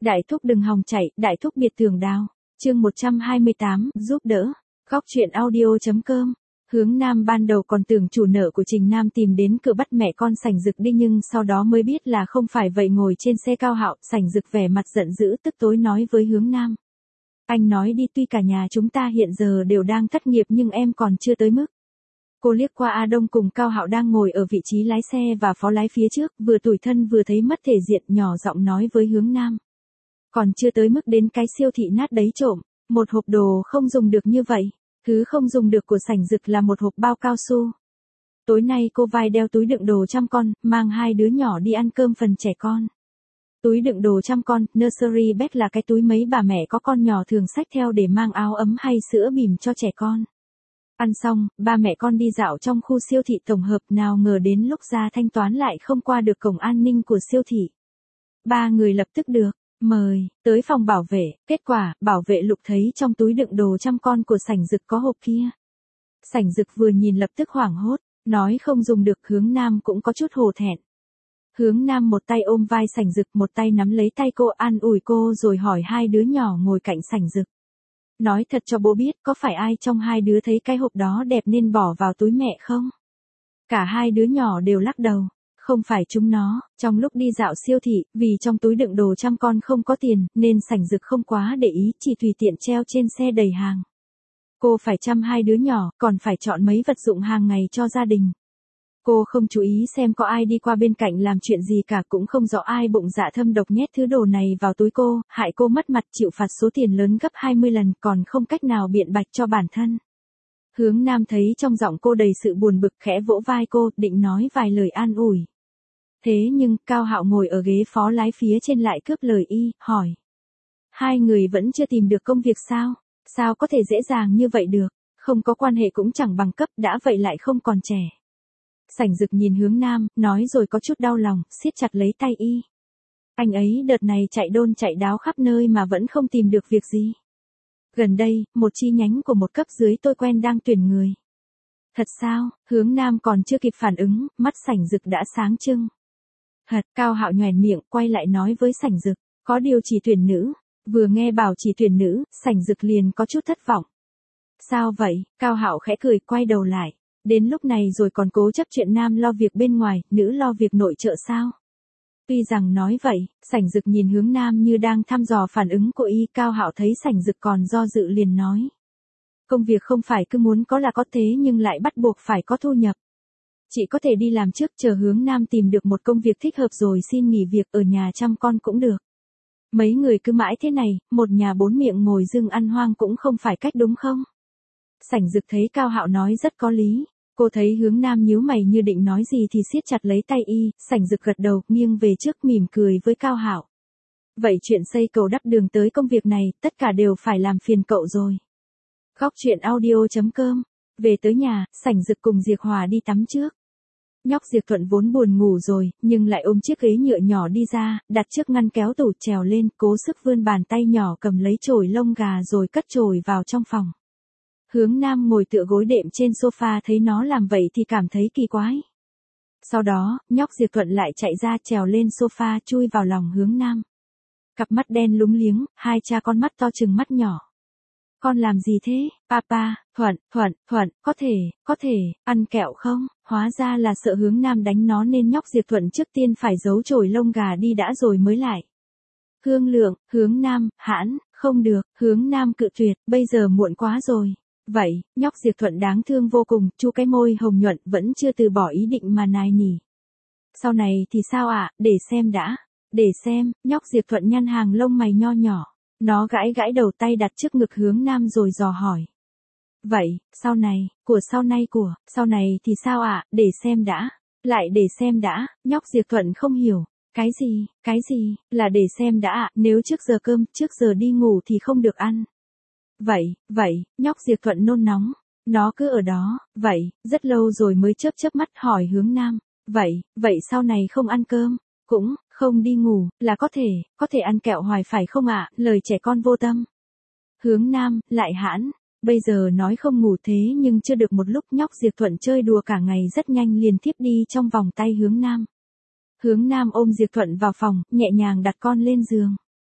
Đại thúc đừng hòng chạy, đại thúc biệt tường đào. Chương 128, giúp đỡ. Góc truyện audio.com. Hướng Nam ban đầu còn tưởng chủ nợ của Trình Nam tìm đến cửa bắt mẹ con Sảnh Dực đi, nhưng sau đó mới biết là không phải vậy. Ngồi trên xe Cao Hạo, Sảnh Dực vẻ mặt giận dữ tức tối nói với Hướng Nam. Anh nói đi, tuy cả nhà chúng ta hiện giờ đều đang thất nghiệp nhưng em còn chưa tới mức. Cô liếc qua A Đông cùng Cao Hạo đang ngồi ở vị trí lái xe và phó lái phía trước, vừa tủi thân vừa thấy mất thể diện, nhỏ giọng nói với Hướng Nam. Còn chưa tới mức đến cái siêu thị nát đấy trộm, một hộp đồ không dùng được như vậy. Thứ không dùng được của Sảnh Dực là một hộp bao cao su. Tối nay cô vai đeo túi đựng đồ chăm con, mang hai đứa nhỏ đi ăn cơm phần trẻ con. Túi đựng đồ chăm con, nursery bag là cái túi mấy bà mẹ có con nhỏ thường xách theo để mang áo ấm hay sữa bỉm cho trẻ con. Ăn xong, ba mẹ con đi dạo trong khu siêu thị tổng hợp, nào ngờ đến lúc ra thanh toán lại không qua được cổng an ninh của siêu thị. Ba người lập tức được mời tới phòng bảo vệ, kết quả, bảo vệ lục thấy trong túi đựng đồ chăm con của Sảnh Dực có hộp kia. Sảnh Dực vừa nhìn lập tức hoảng hốt, nói không dùng được. Hướng Nam cũng có chút hổ thẹn. Hướng Nam một tay ôm vai Sảnh Dực, một tay nắm lấy tay cô, an ủi cô rồi hỏi hai đứa nhỏ ngồi cạnh Sảnh Dực. Nói thật cho bố biết, có phải ai trong hai đứa thấy cái hộp đó đẹp nên bỏ vào túi mẹ không? Cả hai đứa nhỏ đều lắc đầu. Không phải chúng nó. Trong lúc đi dạo siêu thị, vì trong túi đựng đồ chăm con không có tiền, nên Sảnh Dực không quá để ý, chỉ tùy tiện treo trên xe đầy hàng. Cô phải chăm hai đứa nhỏ, còn phải chọn mấy vật dụng hàng ngày cho gia đình. Cô không chú ý xem có ai đi qua bên cạnh làm chuyện gì cả, cũng không rõ ai bụng dạ thâm độc nhét thứ đồ này vào túi cô, hại cô mất mặt chịu phạt số tiền lớn gấp 20 lần, còn không cách nào biện bạch cho bản thân. Hướng Nam thấy trong giọng cô đầy sự buồn bực, khẽ vỗ vai cô, định nói vài lời an ủi. Thế nhưng, Cao Hạo ngồi ở ghế phó lái phía trên lại cướp lời y, hỏi. Hai người vẫn chưa tìm được công việc sao? Sao có thể dễ dàng như vậy được? Không có quan hệ cũng chẳng bằng cấp, đã vậy lại không còn trẻ. Sảnh Dực nhìn Hướng Nam, nói rồi có chút đau lòng, siết chặt lấy tay y. Anh ấy đợt này chạy đôn chạy đáo khắp nơi mà vẫn không tìm được việc gì. Gần đây, một chi nhánh của một cấp dưới tôi quen đang tuyển người. Thật sao? Hướng Nam còn chưa kịp phản ứng, mắt Sảnh Dực đã sáng trưng. Thật, Cao Hạo nhoẻn miệng, quay lại nói với Sảnh Dực, có điều chỉ tuyển nữ. Vừa nghe bảo chỉ tuyển nữ, Sảnh Dực liền có chút thất vọng. Sao vậy? Cao Hạo khẽ cười, quay đầu lại. Đến lúc này rồi còn cố chấp chuyện nam lo việc bên ngoài, nữ lo việc nội trợ sao? Tuy rằng nói vậy, Sảnh Dực nhìn Hướng Nam như đang thăm dò phản ứng của y. Cao Hạo thấy Sảnh Dực còn do dự liền nói. Công việc không phải cứ muốn có là có, thế nhưng lại bắt buộc phải có thu nhập. Chị có thể đi làm trước, chờ Hướng Nam tìm được một công việc thích hợp rồi xin nghỉ việc ở nhà chăm con cũng được. Mấy người cứ mãi thế này, một nhà bốn miệng ngồi dưng ăn hoang cũng không phải cách đúng không? Sảnh Dực thấy Cao Hạo nói rất có lý. Cô thấy Hướng Nam nhíu mày như định nói gì thì siết chặt lấy tay y. Sảnh Dực gật đầu, nghiêng về trước mỉm cười với Cao Hạo. Vậy chuyện xây cầu đắp đường tới công việc này, tất cả đều phải làm phiền cậu rồi. Góc truyện audio.com. Về tới nhà, Sảnh Dực cùng Diệc Hòa đi tắm trước. Nhóc Diệc Thuận vốn buồn ngủ rồi, nhưng lại ôm chiếc ghế nhựa nhỏ đi ra, đặt trước ngăn kéo tủ, trèo lên, cố sức vươn bàn tay nhỏ cầm lấy chổi lông gà rồi cất chổi vào trong phòng. Hướng Nam ngồi tựa gối đệm trên sofa thấy nó làm vậy thì cảm thấy kỳ quái. Sau đó, nhóc Diệc Thuận lại chạy ra, trèo lên sofa, chui vào lòng Hướng Nam. Cặp mắt đen lúng liếng, hai cha con mắt to chừng mắt nhỏ. Con làm gì thế, papa? Thuận, có thể, ăn kẹo không? Hóa ra là sợ Hướng Nam đánh nó nên nhóc Diệc Thuận trước tiên phải giấu chổi lông gà đi đã rồi mới lại. Hương Lượng, Hướng Nam, hãn, không được, Hướng Nam cự tuyệt, bây giờ muộn quá rồi. Vậy, nhóc Diệc Thuận đáng thương vô cùng, chu cái môi hồng nhuận vẫn chưa từ bỏ ý định mà nài nỉ. Sau này thì sao ạ, để xem đã. Để xem, nhóc Diệc Thuận nhăn hàng lông mày nho nhỏ. Nó gãi gãi đầu, tay đặt trước ngực Hướng Nam rồi dò hỏi. Vậy, sau này thì sao ạ, để xem đã. Lại để xem đã, nhóc Diệc Thuận không hiểu. Cái gì, là để xem đã ạ, nếu trước giờ cơm, trước giờ đi ngủ thì không được ăn. Vậy, nhóc Diệc Thuận nôn nóng. Nó cứ ở đó, vậy, rất lâu rồi mới chớp mắt hỏi Hướng Nam. Vậy sau này không ăn cơm, cũng không đi ngủ, là có thể ăn kẹo hoài phải không ạ, lời trẻ con vô tâm. Hướng Nam, lại hãn, bây giờ nói không ngủ thế nhưng chưa được một lúc nhóc Diệc Thuận chơi đùa cả ngày rất nhanh liền thiếp đi trong vòng tay Hướng Nam. Hướng Nam ôm Diệc Thuận vào phòng, nhẹ nhàng đặt con lên giường.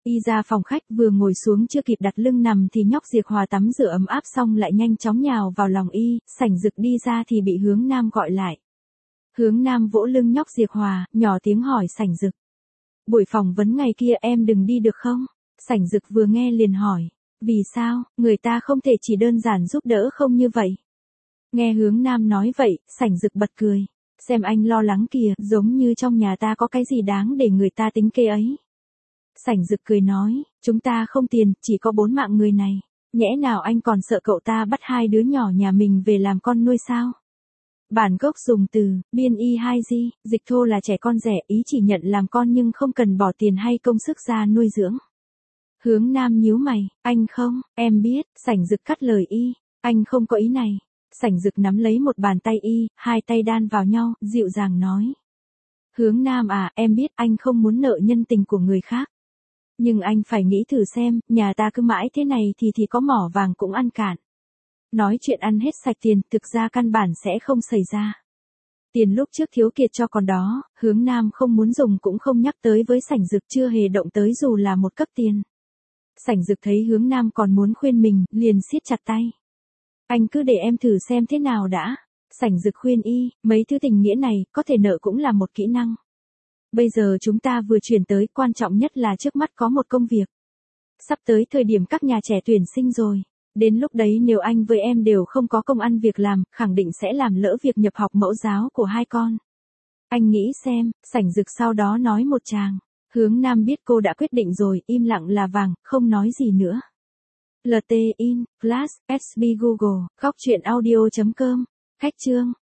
Y ra phòng khách vừa ngồi xuống chưa kịp đặt lưng nằm thì nhóc Diệp Hòa tắm rửa ấm áp xong lại nhanh chóng nhào vào lòng Y, Sảnh Dực đi ra thì bị Hướng Nam gọi lại. Hướng Nam vỗ lưng nhóc Diệp Hòa, nhỏ tiếng hỏi Sảnh Dực. Buổi phỏng vấn ngày kia em đừng đi được không? Sảnh Dực vừa nghe liền hỏi. Vì sao, người ta không thể chỉ đơn giản giúp đỡ không như vậy? Nghe Hướng Nam nói vậy, Sảnh Dực bật cười. Xem anh lo lắng kìa, giống như trong nhà ta có cái gì đáng để người ta tính kê ấy. Sảnh Dực cười nói, chúng ta không tiền, chỉ có 4 mạng người này. Nhẽ nào anh còn sợ cậu ta bắt 2 đứa nhỏ nhà mình về làm con nuôi sao? Bản gốc dùng từ, biên y hai di, dịch thô là trẻ con rẻ, ý chỉ nhận làm con nhưng không cần bỏ tiền hay công sức ra nuôi dưỡng. Hướng Nam nhíu mày, anh không, em biết, Sảnh Dực cắt lời Y, anh không có ý này. Sảnh Dực nắm lấy một bàn tay Y, hai tay đan vào nhau, dịu dàng nói. Hướng Nam à, em biết anh không muốn nợ nhân tình của người khác. Nhưng anh phải nghĩ thử xem, nhà ta cứ mãi thế này thì có mỏ vàng cũng ăn cạn. Nói chuyện ăn hết sạch tiền, thực ra căn bản sẽ không xảy ra. Tiền lúc trước thiếu kiệt cho còn đó, Hướng Nam không muốn dùng cũng không nhắc tới với Sảnh Dực, chưa hề động tới dù là một cấp tiền. Sảnh Dực thấy Hướng Nam còn muốn khuyên mình, liền siết chặt tay. Anh cứ để em thử xem thế nào đã. Sảnh Dực khuyên Y, mấy thứ tình nghĩa này, có thể nợ cũng là một kỹ năng. Bây giờ chúng ta vừa chuyển tới, quan trọng nhất là trước mắt có một công việc. Sắp tới thời điểm các nhà trẻ tuyển sinh rồi. Đến lúc đấy nếu anh với em đều không có công ăn việc làm, khẳng định sẽ làm lỡ việc nhập học mẫu giáo của hai con. Anh nghĩ xem, Sảnh Dực sau đó nói một tràng. Hướng Nam biết cô đã quyết định rồi, im lặng là vàng, không nói gì nữa. LT in, Flash, SB Google, góc truyện audio.com, khách chương.